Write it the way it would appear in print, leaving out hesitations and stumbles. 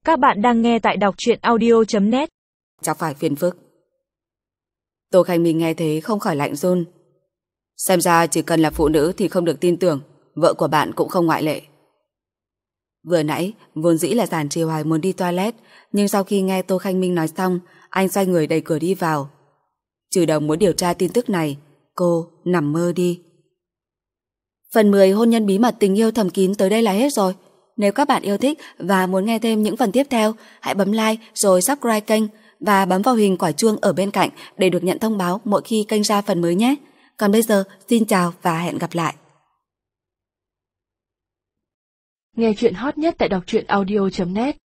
Các bạn đang nghe tại đọc truyện audio.net. Chắc phải phiền phức. Tô Khanh Minh nghe thế không khỏi lạnh run. Xem ra chỉ cần là phụ nữ thì không được tin tưởng, vợ của bạn cũng không ngoại lệ. Vừa nãy, vốn dĩ là Giản Trì Hoài muốn đi toilet, nhưng sau khi nghe Tô Khanh Minh nói xong, anh xoay người đẩy cửa đi vào. Trừ Đồng muốn điều tra tin tức này, cô nằm mơ đi. Phần 10 hôn nhân bí mật tình yêu thầm kín tới đây là hết rồi. Nếu các bạn yêu thích và muốn nghe thêm những phần tiếp theo, hãy bấm like rồi subscribe kênh và bấm vào hình quả chuông ở bên cạnh để được nhận thông báo mỗi khi kênh ra phần mới nhé. Còn bây giờ, xin chào và hẹn gặp lại. Nghe chuyện hot nhất tại đọc truyện audio.net